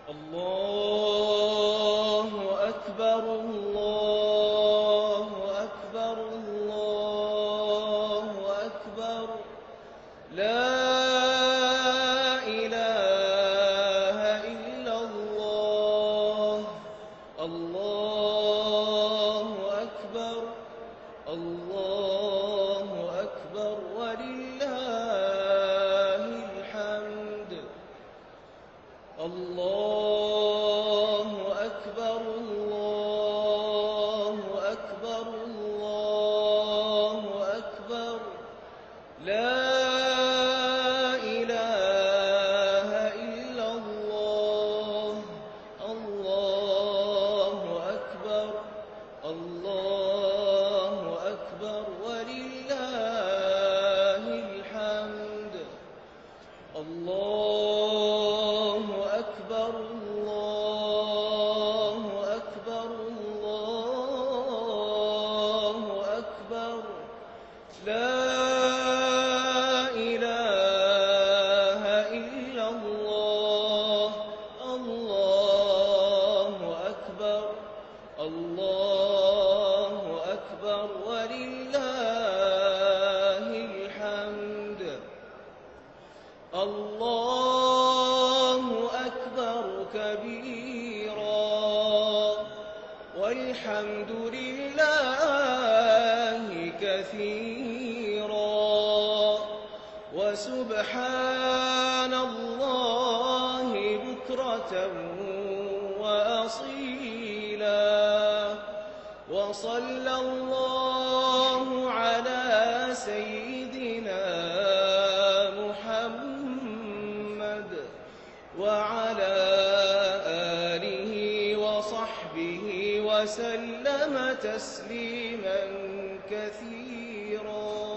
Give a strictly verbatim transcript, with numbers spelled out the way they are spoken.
الله أكبر الله أكبر الله أكبر لا إله إلا الله الله أكبر الله أكبر ولله الحمد الله أكبر الله أكبر الله أكبر لا إله إلا الله الله أكبر الله أكبر ولله الحمد الله أكبر الله أكبر الله أكبر لا إله إلا الله الله أكبر الله أكبر ولله الحمد الله أكبر كبيرا والحمد لله كثيرا وسبحان الله بكرة وأصيلا وصلى الله على سيدنا محمد وعلى آله وصحبه وسلم تسليما كثيرا.